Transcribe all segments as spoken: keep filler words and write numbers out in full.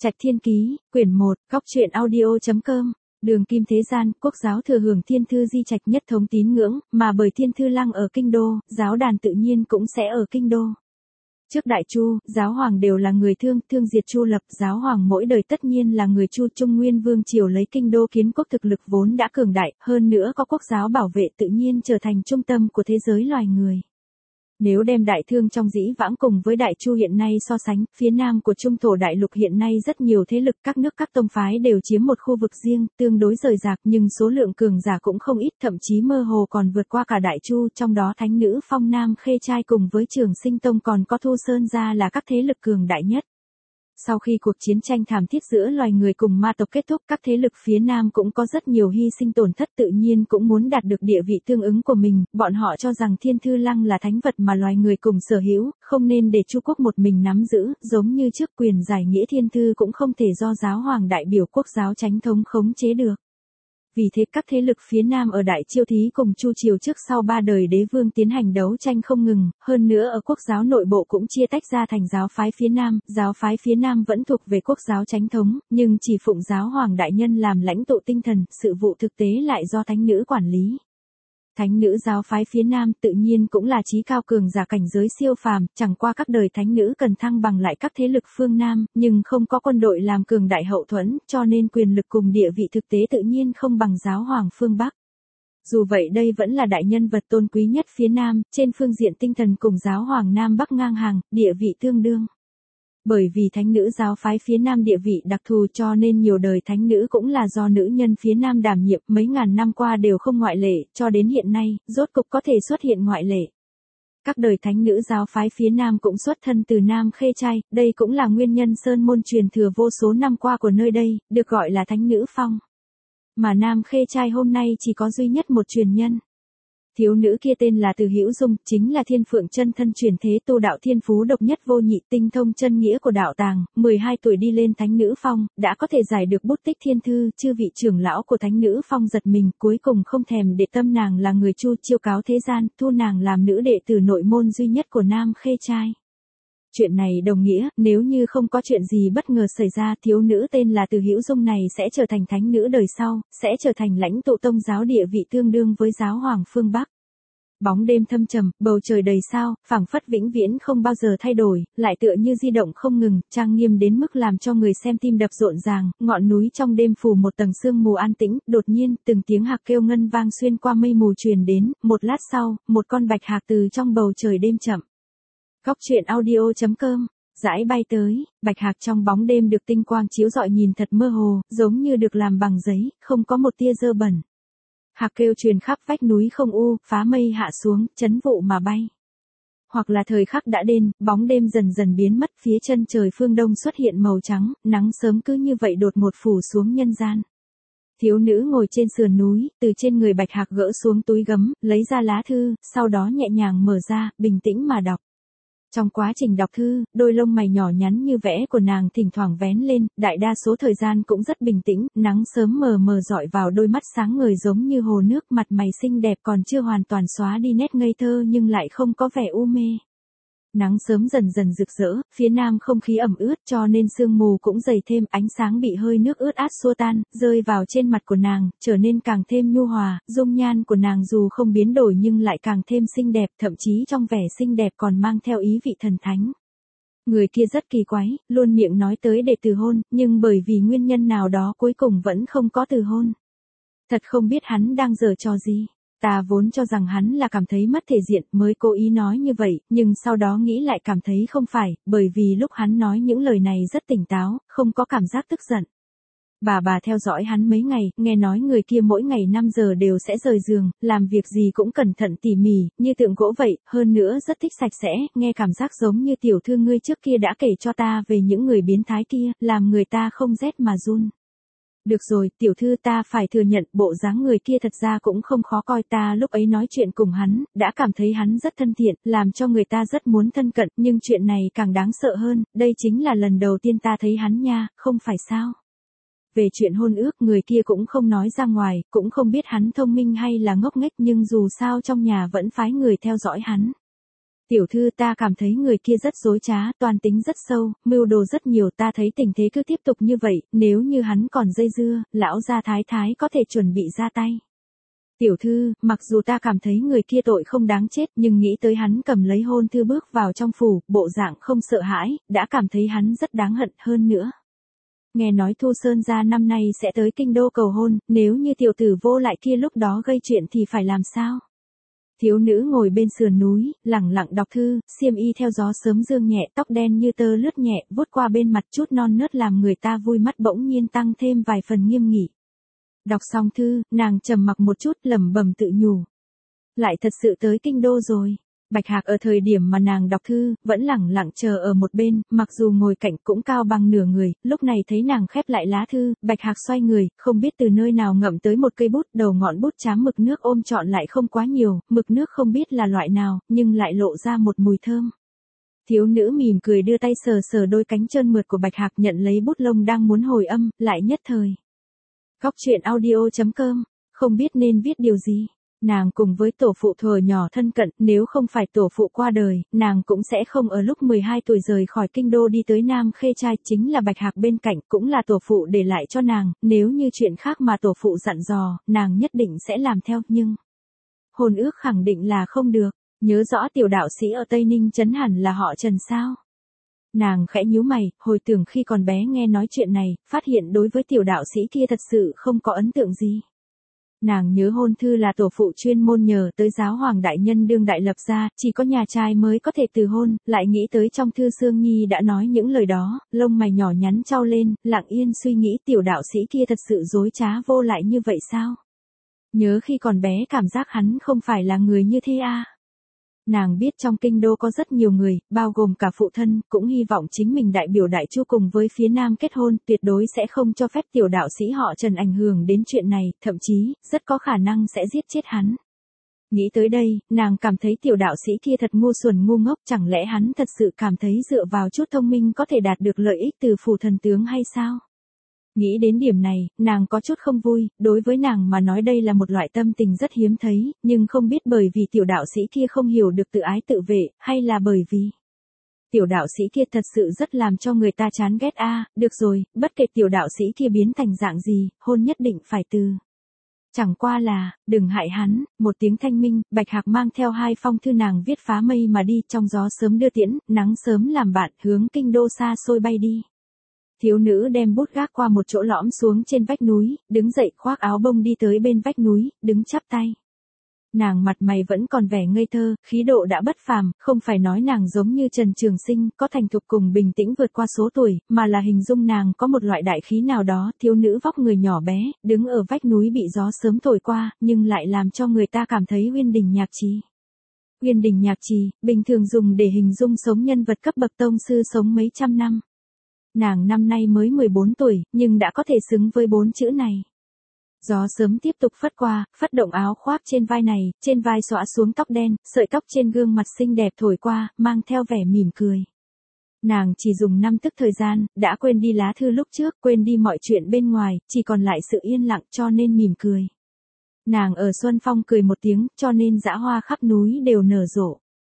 Trạch Thiên Ký, quyển một, góc truyện audio.com. Đường kim thế gian, quốc giáo thừa hưởng thiên thư di trạch nhất thống tín ngưỡng, mà bởi thiên thư lăng ở kinh đô, giáo đàn tự nhiên cũng sẽ ở kinh đô. Trước Đại Chu, giáo hoàng đều là người thương, thương diệt Chu lập, giáo hoàng mỗi đời tất nhiên là người Chu. Trung Nguyên vương triều lấy kinh đô kiến quốc thực lực vốn đã cường đại, hơn nữa có quốc giáo bảo vệ tự nhiên trở thành trung tâm của thế giới loài người. Nếu đem đại thương trong dĩ vãng cùng với Đại Chu hiện nay so sánh, phía nam của Trung thổ đại lục hiện nay rất nhiều thế lực, các nước các tông phái đều chiếm một khu vực riêng, tương đối rời rạc, nhưng số lượng cường giả cũng không ít, thậm chí mơ hồ còn vượt qua cả Đại Chu, trong đó thánh nữ Phong Nam Khê Trai cùng với Trường Sinh Tông còn có Thu Sơn gia là các thế lực cường đại nhất. Sau khi cuộc chiến tranh thảm thiết giữa loài người cùng ma tộc kết thúc, các thế lực phía Nam cũng có rất nhiều hy sinh tổn thất, tự nhiên cũng muốn đạt được địa vị tương ứng của mình, bọn họ cho rằng thiên thư lăng là thánh vật mà loài người cùng sở hữu, không nên để Chu quốc một mình nắm giữ, giống như trước quyền giải nghĩa thiên thư cũng không thể do giáo hoàng đại biểu quốc giáo chánh thống khống chế được. Vì thế các thế lực phía Nam ở Đại Chiêu Thí cùng Chu triều trước sau ba đời đế vương tiến hành đấu tranh không ngừng, hơn nữa ở quốc giáo nội bộ cũng chia tách ra thành giáo phái phía Nam, giáo phái phía Nam vẫn thuộc về quốc giáo chánh thống, nhưng chỉ phụng giáo hoàng đại nhân làm lãnh tụ tinh thần, sự vụ thực tế lại do thánh nữ quản lý. Thánh nữ giáo phái phía Nam tự nhiên cũng là chí cao cường giả cảnh giới siêu phàm, chẳng qua các đời thánh nữ cần thăng bằng lại các thế lực phương Nam, nhưng không có quân đội làm cường đại hậu thuẫn, cho nên quyền lực cùng địa vị thực tế tự nhiên không bằng giáo hoàng phương Bắc. Dù vậy đây vẫn là đại nhân vật tôn quý nhất phía Nam, trên phương diện tinh thần cùng giáo hoàng Nam Bắc ngang hàng, địa vị tương đương. Bởi vì thánh nữ giáo phái phía Nam địa vị đặc thù cho nên nhiều đời thánh nữ cũng là do nữ nhân phía Nam đảm nhiệm, mấy ngàn năm qua đều không ngoại lệ, cho đến hiện nay, rốt cục có thể xuất hiện ngoại lệ. Các đời thánh nữ giáo phái phía Nam cũng xuất thân từ Nam Khê Trai, đây cũng là nguyên nhân sơn môn truyền thừa vô số năm qua của nơi đây, được gọi là thánh nữ phong. Mà Nam Khê Trai hôm nay chỉ có duy nhất một truyền nhân. Thiếu nữ kia tên là Từ Hữu Dung, chính là Thiên Phượng chân thân truyền thế tu đạo thiên phú độc nhất vô nhị, tinh thông chân nghĩa của đạo tàng, mười hai tuổi đi lên thánh nữ phong, đã có thể giải được bút tích thiên thư, chư vị trưởng lão của thánh nữ phong giật mình, cuối cùng không thèm để tâm nàng là người Chu, chiêu cáo thế gian, thu nàng làm nữ đệ tử nội môn duy nhất của Nam Khê Trai. Chuyện này đồng nghĩa, nếu như không có chuyện gì bất ngờ xảy ra, thiếu nữ tên là Từ Hữu Dung này sẽ trở thành thánh nữ đời sau, sẽ trở thành lãnh tụ tông giáo địa vị tương đương với giáo hoàng phương Bắc. Bóng đêm thâm trầm, bầu trời đầy sao, phảng phất vĩnh viễn không bao giờ thay đổi, lại tựa như di động không ngừng, trang nghiêm đến mức làm cho người xem tim đập rộn ràng, ngọn núi trong đêm phủ một tầng sương mù an tĩnh, đột nhiên, từng tiếng hạc kêu ngân vang xuyên qua mây mù truyền đến, một lát sau, một con bạch hạc từ trong bầu trời đêm chậm. Góc truyện audio.com, dãi bay tới, bạch hạc trong bóng đêm được tinh quang chiếu rọi nhìn thật mơ hồ, giống như được làm bằng giấy, không có một tia dơ bẩn. Hạc kêu truyền khắp vách núi không u, phá mây hạ xuống, chấn vụ mà bay. Hoặc là thời khắc đã đến, bóng đêm dần dần biến mất, phía chân trời phương đông xuất hiện màu trắng, nắng sớm cứ như vậy đột một phủ xuống nhân gian. Thiếu nữ ngồi trên sườn núi, từ trên người bạch hạc gỡ xuống túi gấm, lấy ra lá thư, sau đó nhẹ nhàng mở ra, bình tĩnh mà đọc. Trong quá trình đọc thư, đôi lông mày nhỏ nhắn như vẽ của nàng thỉnh thoảng vén lên, đại đa số thời gian cũng rất bình tĩnh, nắng sớm mờ mờ dọi vào đôi mắt sáng ngời giống như hồ nước, mặt mày xinh đẹp còn chưa hoàn toàn xóa đi nét ngây thơ nhưng lại không có vẻ u mê. Nắng sớm dần dần rực rỡ, phía Nam không khí ẩm ướt cho nên sương mù cũng dày thêm, ánh sáng bị hơi nước ướt át xua tan, rơi vào trên mặt của nàng, trở nên càng thêm nhu hòa, dung nhan của nàng dù không biến đổi nhưng lại càng thêm xinh đẹp, thậm chí trong vẻ xinh đẹp còn mang theo ý vị thần thánh. Người kia rất kỳ quái, luôn miệng nói tới để từ hôn, nhưng bởi vì nguyên nhân nào đó cuối cùng vẫn không có từ hôn. Thật không biết hắn đang giở trò gì. Ta vốn cho rằng hắn là cảm thấy mất thể diện mới cố ý nói như vậy, nhưng sau đó nghĩ lại cảm thấy không phải, bởi vì lúc hắn nói những lời này rất tỉnh táo, không có cảm giác tức giận. Bà bà theo dõi hắn mấy ngày, nghe nói người kia mỗi ngày năm giờ đều sẽ rời giường, làm việc gì cũng cẩn thận tỉ mỉ, như tượng gỗ vậy, hơn nữa rất thích sạch sẽ, nghe cảm giác giống như tiểu thư ngươi trước kia đã kể cho ta về những người biến thái kia, làm người ta không rét mà run. Được rồi, tiểu thư ta phải thừa nhận, bộ dáng người kia thật ra cũng không khó coi, ta lúc ấy nói chuyện cùng hắn, đã cảm thấy hắn rất thân thiện, làm cho người ta rất muốn thân cận, nhưng chuyện này càng đáng sợ hơn, đây chính là lần đầu tiên ta thấy hắn nha, không phải sao? Về chuyện hôn ước, người kia cũng không nói ra ngoài, cũng không biết hắn thông minh hay là ngốc nghếch, nhưng dù sao trong nhà vẫn phái người theo dõi hắn. Tiểu thư, ta cảm thấy người kia rất dối trá, toan tính rất sâu, mưu đồ rất nhiều, ta thấy tình thế cứ tiếp tục như vậy, nếu như hắn còn dây dưa, lão gia thái thái có thể chuẩn bị ra tay. Tiểu thư, mặc dù ta cảm thấy người kia tội không đáng chết, nhưng nghĩ tới hắn cầm lấy hôn thư bước vào trong phủ, bộ dạng không sợ hãi, đã cảm thấy hắn rất đáng hận hơn nữa. Nghe nói Thu Sơn gia năm nay sẽ tới kinh đô cầu hôn, nếu như tiểu tử vô lại kia lúc đó gây chuyện thì phải làm sao? Thiếu nữ ngồi bên sườn núi, lẳng lặng đọc thư, xiêm y theo gió sớm dương nhẹ, tóc đen như tơ lướt nhẹ, vuốt qua bên mặt chút non nớt làm người ta vui mắt, bỗng nhiên tăng thêm vài phần nghiêm nghị. Đọc xong thư, nàng trầm mặc một chút, lẩm bẩm tự nhủ. Lại thật sự tới kinh đô rồi. Bạch Hạc ở thời điểm mà nàng đọc thư, vẫn lẳng lặng chờ ở một bên, mặc dù ngồi cạnh cũng cao bằng nửa người, lúc này thấy nàng khép lại lá thư, Bạch Hạc xoay người, không biết từ nơi nào ngậm tới một cây bút, đầu ngọn bút chám mực nước ôm trọn lại không quá nhiều, mực nước không biết là loại nào, nhưng lại lộ ra một mùi thơm. Thiếu nữ mỉm cười đưa tay sờ sờ đôi cánh trơn mượt của Bạch Hạc, nhận lấy bút lông đang muốn hồi âm, lại nhất thời. Góc truyện audio chấm com, không biết nên viết điều gì. Nàng cùng với tổ phụ thuở nhỏ thân cận, nếu không phải tổ phụ qua đời, nàng cũng sẽ không ở lúc mười hai tuổi rời khỏi kinh đô đi tới Nam Khê Trai, chính là Bạch Hạc bên cạnh, cũng là tổ phụ để lại cho nàng, nếu như chuyện khác mà tổ phụ dặn dò, nàng nhất định sẽ làm theo, nhưng hôn ước khẳng định là không được. Nhớ rõ tiểu đạo sĩ ở Tây Ninh trấn hẳn là họ Trần sao? Nàng khẽ nhíu mày, hồi tưởng khi còn bé nghe nói chuyện này, phát hiện đối với tiểu đạo sĩ kia thật sự không có ấn tượng gì. Nàng nhớ hôn thư là tổ phụ chuyên môn nhờ tới giáo hoàng đại nhân đương đại lập ra, chỉ có nhà trai mới có thể từ hôn, lại nghĩ tới trong thư Sương Nhi đã nói những lời đó, lông mày nhỏ nhắn trao lên, lặng yên suy nghĩ tiểu đạo sĩ kia thật sự dối trá vô lại như vậy sao? Nhớ khi còn bé cảm giác hắn không phải là người như thế à? Nàng biết trong kinh đô có rất nhiều người, bao gồm cả phụ thân, cũng hy vọng chính mình đại biểu đại chu cùng với phía nam kết hôn, tuyệt đối sẽ không cho phép tiểu đạo sĩ họ Trần ảnh hưởng đến chuyện này, thậm chí, rất có khả năng sẽ giết chết hắn. Nghĩ tới đây, nàng cảm thấy tiểu đạo sĩ kia thật ngu xuẩn ngu ngốc, chẳng lẽ hắn thật sự cảm thấy dựa vào chút thông minh có thể đạt được lợi ích từ phù thần tướng hay sao? Nghĩ đến điểm này, nàng có chút không vui, đối với nàng mà nói đây là một loại tâm tình rất hiếm thấy, nhưng không biết bởi vì tiểu đạo sĩ kia không hiểu được tự ái tự vệ, hay là bởi vì tiểu đạo sĩ kia thật sự rất làm cho người ta chán ghét a. À, được rồi, bất kể tiểu đạo sĩ kia biến thành dạng gì, hôn nhất định phải từ. Chẳng qua là, đừng hại hắn, một tiếng thanh minh, Bạch Hạc mang theo hai phong thư nàng viết phá mây mà đi, trong gió sớm đưa tiễn, nắng sớm làm bạn, hướng kinh đô xa xôi bay đi. Thiếu nữ đem bút gác qua một chỗ lõm xuống trên vách núi, đứng dậy khoác áo bông đi tới bên vách núi, đứng chắp tay. Nàng mặt mày vẫn còn vẻ ngây thơ, khí độ đã bất phàm, không phải nói nàng giống như Trần Trường Sinh, có thành thục cùng bình tĩnh vượt qua số tuổi, mà là hình dung nàng có một loại đại khí nào đó, thiếu nữ vóc người nhỏ bé, đứng ở vách núi bị gió sớm thổi qua, nhưng lại làm cho người ta cảm thấy uyên đình nhạc trì. Uyên đình nhạc trì, bình thường dùng để hình dung sống nhân vật cấp bậc tông sư sống mấy trăm năm. Nàng năm nay mới mười bốn tuổi, nhưng đã có thể xứng với bốn chữ này. Gió sớm tiếp tục phất qua, phất động áo khoác trên vai này, trên vai xõa xuống tóc đen, sợi tóc trên gương mặt xinh đẹp thổi qua, mang theo vẻ mỉm cười. Nàng chỉ dùng năm tức thời gian, đã quên đi lá thư lúc trước, quên đi mọi chuyện bên ngoài, chỉ còn lại sự yên lặng cho nên mỉm cười. Nàng ở Xuân Phong cười một tiếng, cho nên dã hoa khắp núi đều nở rộ.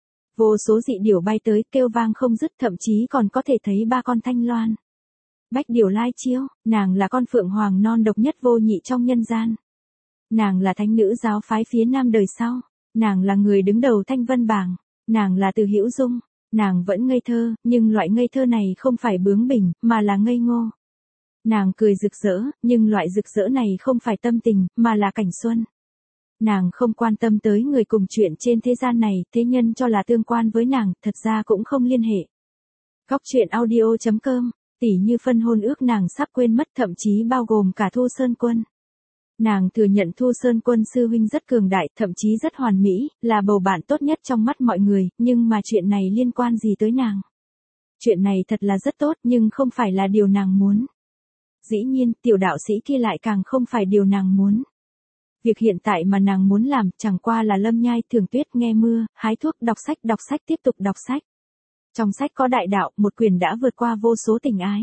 Vô số dị điểu bay tới, kêu vang không dứt, thậm chí còn có thể thấy ba con thanh loan. Bách điểu lai chiêu, nàng là con phượng hoàng non độc nhất vô nhị trong nhân gian. Nàng là thánh nữ giáo phái phía nam đời sau. Nàng là người đứng đầu thanh vân bảng. Nàng là Từ Hữu Dung. Nàng vẫn ngây thơ, nhưng loại ngây thơ này không phải bướng bỉnh, mà là ngây ngô. Nàng cười rực rỡ, nhưng loại rực rỡ này không phải tâm tình, mà là cảnh xuân. Nàng không quan tâm tới người cùng chuyện trên thế gian này, thế nhân cho là tương quan với nàng, thật ra cũng không liên hệ. Góc truyện audio chấm com, tỉ như phân hôn ước nàng sắp quên mất, thậm chí bao gồm cả Thu Sơn Quân. Nàng thừa nhận Thu Sơn Quân sư huynh rất cường đại, thậm chí rất hoàn mỹ, là bầu bạn tốt nhất trong mắt mọi người, nhưng mà chuyện này liên quan gì tới nàng? Chuyện này thật là rất tốt, nhưng không phải là điều nàng muốn. Dĩ nhiên, tiểu đạo sĩ kia lại càng không phải điều nàng muốn. Việc hiện tại mà nàng muốn làm, chẳng qua là lâm nhai, thưởng tuyết, nghe mưa, hái thuốc, đọc sách, đọc sách tiếp tục đọc sách. Trong sách có đại đạo, một quyền đã vượt qua vô số tình ái.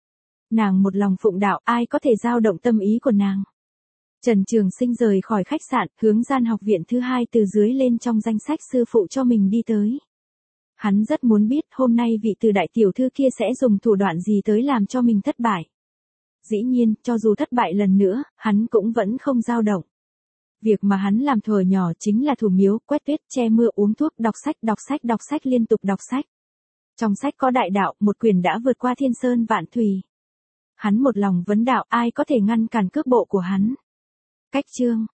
Nàng một lòng phụng đạo, ai có thể dao động tâm ý của nàng. Trần Trường Sinh rời khỏi khách sạn, hướng Gian học viện thứ hai từ dưới lên trong danh sách sư phụ cho mình đi tới. Hắn rất muốn biết hôm nay vị Từ đại tiểu thư kia sẽ dùng thủ đoạn gì tới làm cho mình thất bại. Dĩ nhiên, cho dù thất bại lần nữa, hắn cũng vẫn không dao động. Việc mà hắn làm thuở nhỏ chính là thủ miếu, quét tuyết, che mưa, uống thuốc, đọc sách, đọc sách, đọc sách liên tục đọc sách. Trong sách có đại đạo, một quyền đã vượt qua thiên sơn vạn thùy. Hắn một lòng vấn đạo, ai có thể ngăn cản cước bộ của hắn. Cách chương